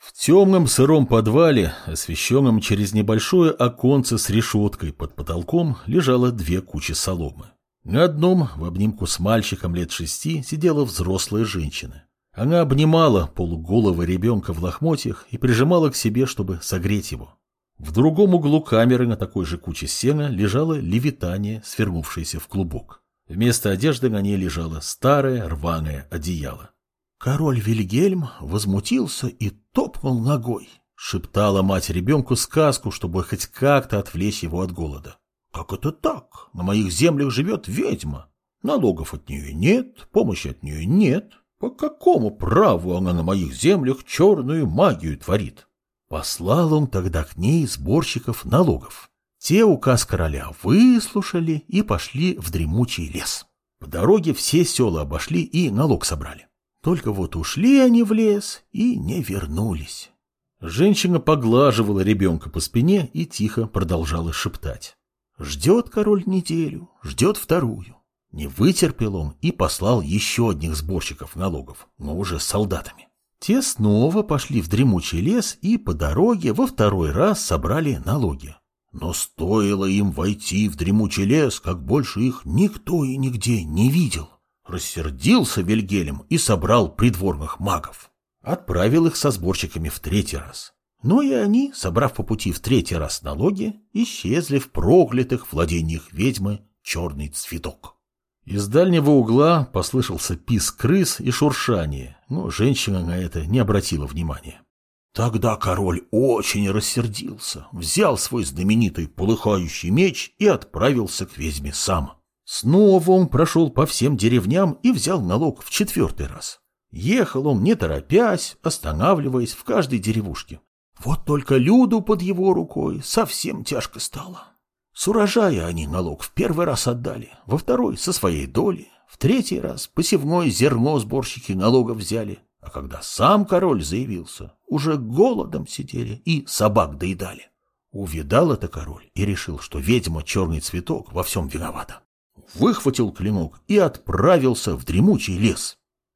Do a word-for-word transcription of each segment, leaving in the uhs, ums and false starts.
В темном сыром подвале, освещенном через небольшое оконце с решеткой под потолком, лежало две кучи соломы. На одном, в обнимку с мальчиком лет шести, сидела взрослая женщина. Она обнимала полуголого ребенка в лохмотьях и прижимала к себе, чтобы согреть его. В другом углу камеры на такой же куче сена лежало левитание, свернувшееся в клубок. Вместо одежды на ней лежало старое рваное одеяло. Король Вильгельм возмутился и топнул ногой, шептала мать ребенку сказку, чтобы хоть как-то отвлечь его от голода. «Как это так? На моих землях живет ведьма. Налогов от нее нет, помощи от нее нет. По какому праву она на моих землях черную магию творит?» Послал он тогда к ней сборщиков налогов. Те указ короля выслушали и пошли в дремучий лес. По дороге все села обошли и налог собрали. Только вот ушли они в лес и не вернулись. Женщина поглаживала ребенка по спине и тихо продолжала шептать. Ждет король неделю, ждет вторую. Не вытерпел он и послал еще одних сборщиков налогов, но уже с солдатами. Те снова пошли в дремучий лес и по дороге во второй раз собрали налоги. Но стоило им войти в дремучий лес, как больше их никто и нигде не видел. Рассердился Вильгельм и собрал придворных магов. Отправил их со сборщиками в третий раз. Но и они, собрав по пути в третий раз налоги, исчезли в проклятых владениях ведьмы Черный Цветок. Из дальнего угла послышался писк крыс и шуршание, но женщина на это не обратила внимания. Тогда король очень рассердился, взял свой знаменитый полыхающий меч и отправился к ведьме сам. Снова он прошел по всем деревням и взял налог в четвертый раз. Ехал он не торопясь, останавливаясь в каждой деревушке. Вот только люду под его рукой совсем тяжко стало. С урожая они налог в первый раз отдали, во второй со своей доли, в третий раз посевное зерно сборщики налогов взяли, а когда сам король заявился, уже голодом сидели и собак доедали. Увидал это король и решил, что ведьма Черный Цветок во всем виновата. Выхватил клинок и отправился в дремучий лес.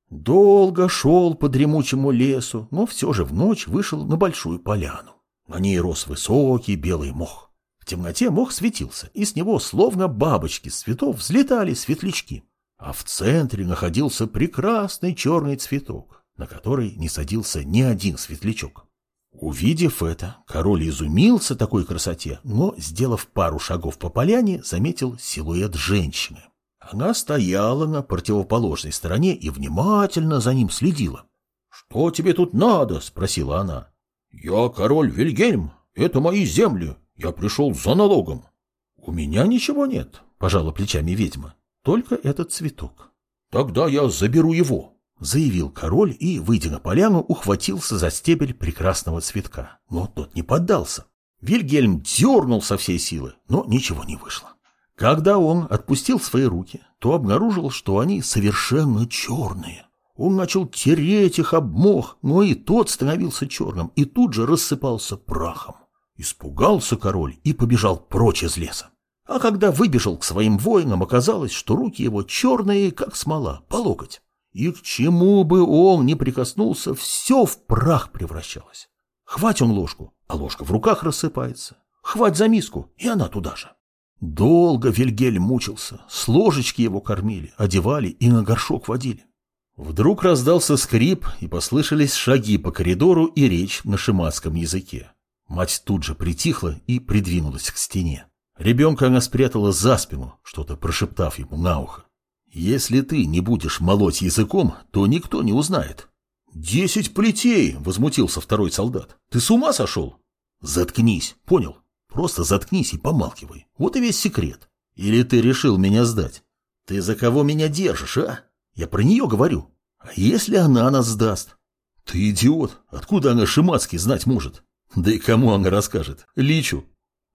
Долго шел по дремучему лесу, но все же в ночь вышел на большую поляну. На ней рос высокий белый мох. В темноте мох светился, и с него, словно бабочки с цветов, взлетали светлячки. А в центре находился прекрасный черный цветок, на который не садился ни один светлячок. Увидев это, король изумился такой красоте, но, сделав пару шагов по поляне, заметил силуэт женщины. Она стояла на противоположной стороне и внимательно за ним следила. «Что тебе тут надо?» — спросила она. «Я король Вильгельм, это мои земли, я пришел за налогом». «У меня ничего нет», — пожала плечами ведьма, — «только этот цветок». «Тогда я заберу его», — заявил король и, выйдя на поляну, ухватился за стебель прекрасного цветка, но тот не поддался. Вильгельм дернул со всей силы, но ничего не вышло. Когда он отпустил свои руки, то обнаружил, что они совершенно черные. Он начал тереть их об мох, но и тот становился черным и тут же рассыпался прахом. Испугался король и побежал прочь из леса. А когда выбежал к своим воинам, оказалось, что руки его черные, как смола, по локоть. И к чему бы он ни прикоснулся, все в прах превращалось. Хвать он ложку, а ложка в руках рассыпается. Хвать за миску, и она туда же. Долго Вильгельм мучился, с ложечки его кормили, одевали и на горшок водили. Вдруг раздался скрип, и послышались шаги по коридору и речь на шиматском языке. Мать тут же притихла и придвинулась к стене. Ребенка она спрятала за спину, что-то прошептав ему на ухо. «Если ты не будешь молоть языком, то никто не узнает». «Десять плетей!» — возмутился второй солдат. «Ты с ума сошел?» «Заткнись, понял? Просто заткнись и помалкивай. Вот и весь секрет. Или ты решил меня сдать? Ты за кого меня держишь, а? Я про нее говорю. А если она нас сдаст?» «Ты идиот! Откуда она шиматский знать может? Да и кому она расскажет? Личу».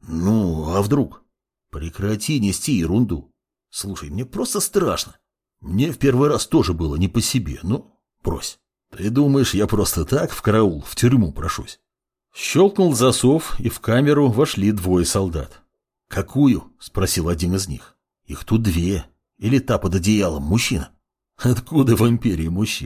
«Ну, а вдруг?» «Прекрати нести ерунду. Слушай, мне просто страшно. Мне в первый раз тоже было не по себе, ну, брось. Ты думаешь, я просто так в караул, в тюрьму прошусь?» Щелкнул засов, и в камеру вошли двое солдат. «Какую?» — спросил один из них. «Их тут две. Или та под одеялом мужчина?» «Откуда в империи мужчины?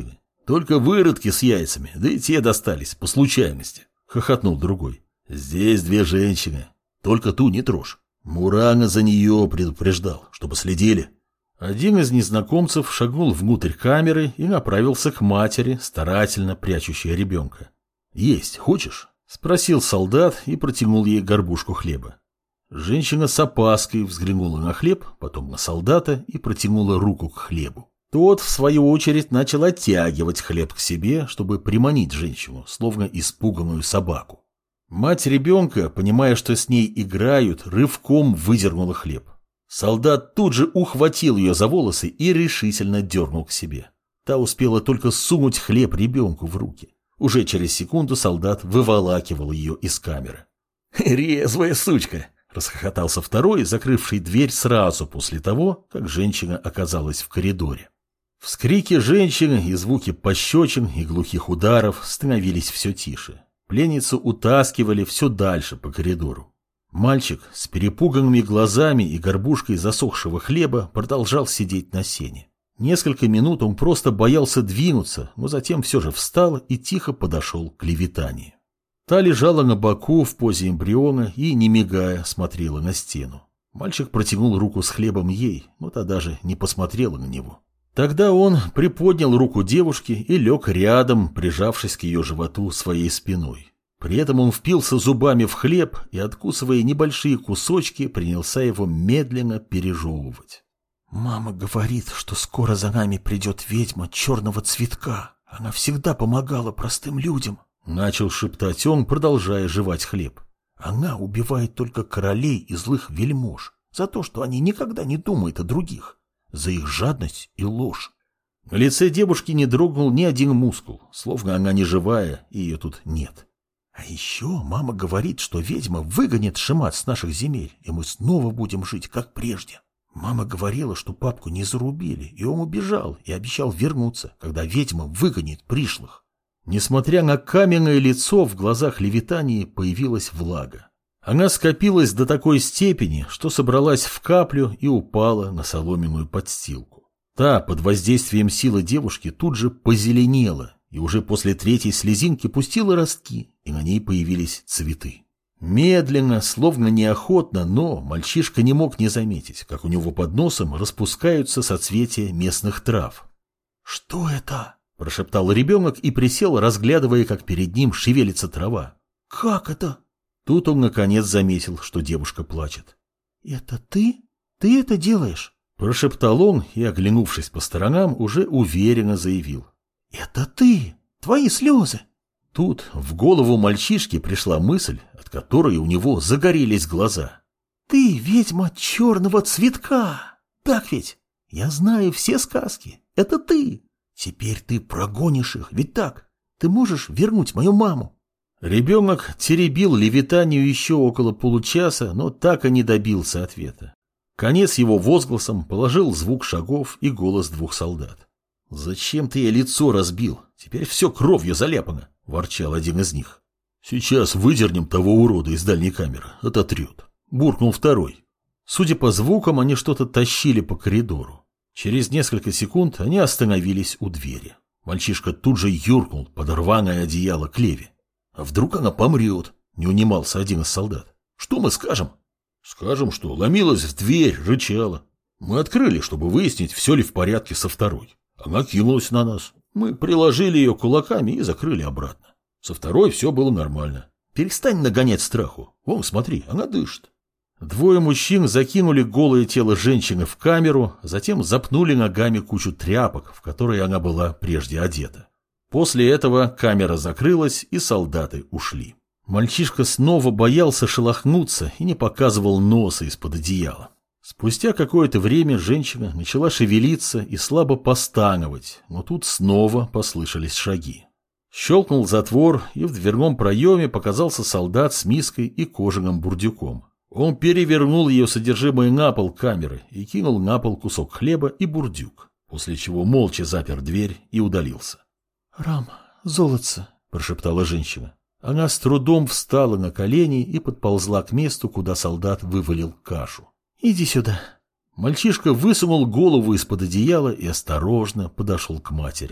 Только выродки с яйцами, да и те достались по случайности, хохотнул другой. Здесь две женщины, только ту не трожь. Мурана за нее предупреждал, чтобы следили. Один из незнакомцев шагнул внутрь камеры и направился к матери, старательно прячущей ребенка. «Есть хочешь?» – спросил солдат и протянул ей горбушку хлеба. Женщина с опаской взглянула на хлеб, потом на солдата и протянула руку к хлебу. Тот, в свою очередь, начал оттягивать хлеб к себе, чтобы приманить женщину, словно испуганную собаку. Мать ребенка, понимая, что с ней играют, рывком выдернула хлеб. Солдат тут же ухватил ее за волосы и решительно дернул к себе. Та успела только сунуть хлеб ребенку в руки. Уже через секунду солдат выволакивал ее из камеры. «Резвая сучка!» – расхохотался второй, закрывший дверь сразу после того, как женщина оказалась в коридоре. Вскрики женщины и звуки пощечин и глухих ударов становились все тише. Пленницу утаскивали все дальше по коридору. Мальчик с перепуганными глазами и горбушкой засохшего хлеба продолжал сидеть на сене. Несколько минут он просто боялся двинуться, но затем все же встал и тихо подошел к Левитании. Та лежала на боку в позе эмбриона и, не мигая, смотрела на стену. Мальчик протянул руку с хлебом ей, но та даже не посмотрела на него. Тогда он приподнял руку девушки и лег рядом, прижавшись к ее животу своей спиной. При этом он впился зубами в хлеб и, откусывая небольшие кусочки, принялся его медленно пережевывать. «Мама говорит, что скоро за нами придет ведьма черного цветка. Она всегда помогала простым людям», — начал шептать он, продолжая жевать хлеб. «Она убивает только королей и злых вельмож за то, что они никогда не думают о других, за их жадность и ложь». На лице девушки не дрогнул ни один мускул, словно она не живая, и ее тут нет. «А еще мама говорит, что ведьма выгонит Шимат с наших земель, и мы снова будем жить, как прежде. Мама говорила, что папку не зарубили, и он убежал и обещал вернуться, когда ведьма выгонит пришлых». Несмотря на каменное лицо, в глазах Левитании появилась влага. Она скопилась до такой степени, что собралась в каплю и упала на соломенную подстилку. Та, под воздействием силы девушки, тут же позеленела, и уже после третьей слезинки пустила ростки, и на ней появились цветы. Медленно, словно неохотно, но мальчишка не мог не заметить, как у него под носом распускаются соцветия местных трав. «Что это?» – прошептал ребенок и присел, разглядывая, как перед ним шевелится трава. «Как это?» Тут он наконец заметил, что девушка плачет. «Это ты? Ты это делаешь?» – прошептал он и, оглянувшись по сторонам, уже уверенно заявил. «Это ты! Твои слезы!» Тут в голову мальчишки пришла мысль, от которой у него загорелись глаза. «Ты ведьма черного цветка! Так ведь? Я знаю все сказки. Это ты! Теперь ты прогонишь их, ведь так? Ты можешь вернуть мою маму?» Ребенок теребил Левитанию еще около получаса, но так и не добился ответа. Конец его возгласом положил звук шагов и голос двух солдат. «Зачем ты ей лицо разбил? Теперь все кровью заляпано», – ворчал один из них. «Сейчас выдернем того урода из дальней камеры, ототрет», – буркнул второй. Судя по звукам, они что-то тащили по коридору. Через несколько секунд они остановились у двери. Мальчишка тут же юркнул под рваное одеяло к Леве. «А вдруг она помрет?» – не унимался один из солдат. «Что мы скажем?» «Скажем, что ломилась в дверь, рычала. Мы открыли, чтобы выяснить, все ли в порядке со второй. Она кинулась на нас. Мы приложили ее кулаками и закрыли обратно. Со второй все было нормально. Перестань нагонять страху. Вон, смотри, она дышит». Двое мужчин закинули голое тело женщины в камеру, затем запнули ногами кучу тряпок, в которые она была прежде одета. После этого камера закрылась, и солдаты ушли. Мальчишка снова боялся шелохнуться и не показывал носа из-под одеяла. Спустя какое-то время женщина начала шевелиться и слабо постановать, но тут снова послышались шаги. Щелкнул затвор, и в дверном проеме показался солдат с миской и кожаным бурдюком. Он перевернул ее содержимое на пол камеры и кинул на пол кусок хлеба и бурдюк, после чего молча запер дверь и удалился. «Рам, золотце», – прошептала женщина. Она с трудом встала на колени и подползла к месту, куда солдат вывалил кашу. «Иди сюда». Мальчишка высунул голову из-под одеяла и осторожно подошел к матери.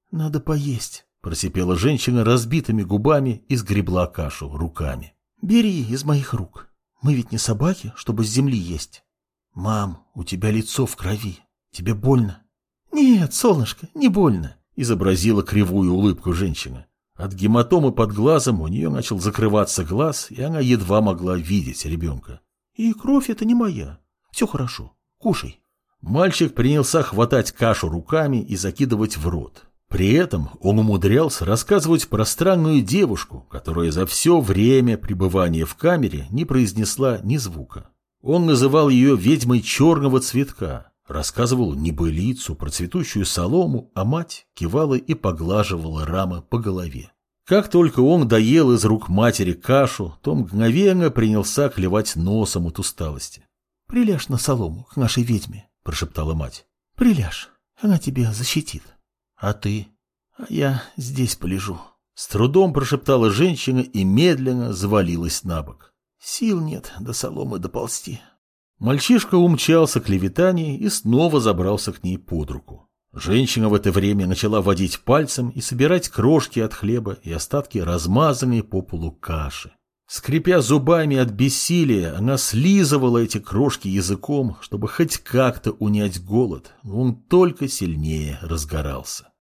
Надо поесть. Просипела женщина разбитыми губами и сгребла кашу руками. Бери из моих рук. Мы ведь не собаки, чтобы с земли есть. Мам, у тебя лицо в крови. Тебе больно? Нет, солнышко, не больно. Изобразила кривую улыбку женщина. От гематомы под глазом у нее начал закрываться глаз, и она едва могла видеть ребенка. И кровь это не моя. Все хорошо. Кушай. Мальчик принялся хватать кашу руками и закидывать в рот. При этом он умудрялся рассказывать про странную девушку, которая за все время пребывания в камере не произнесла ни звука. Он называл ее ведьмой черного цветка, рассказывал небылицу про цветущую солому, а мать кивала и поглаживала Рама по голове. Как только он доел из рук матери кашу, то мгновенно принялся клевать носом от усталости. — Приляжь на солому к нашей ведьме, — прошептала мать. — Приляжь, она тебя защитит. — А ты? — А я здесь полежу. С трудом прошептала женщина и медленно завалилась на бок. — Сил нет до соломы доползти. Мальчишка умчался к Левитании и снова забрался к ней под руку. Женщина в это время начала водить пальцем и собирать крошки от хлеба и остатки размазанной по полу каши. Скрипя зубами от бессилия, она слизывала эти крошки языком, чтобы хоть как-то унять голод, но он только сильнее разгорался.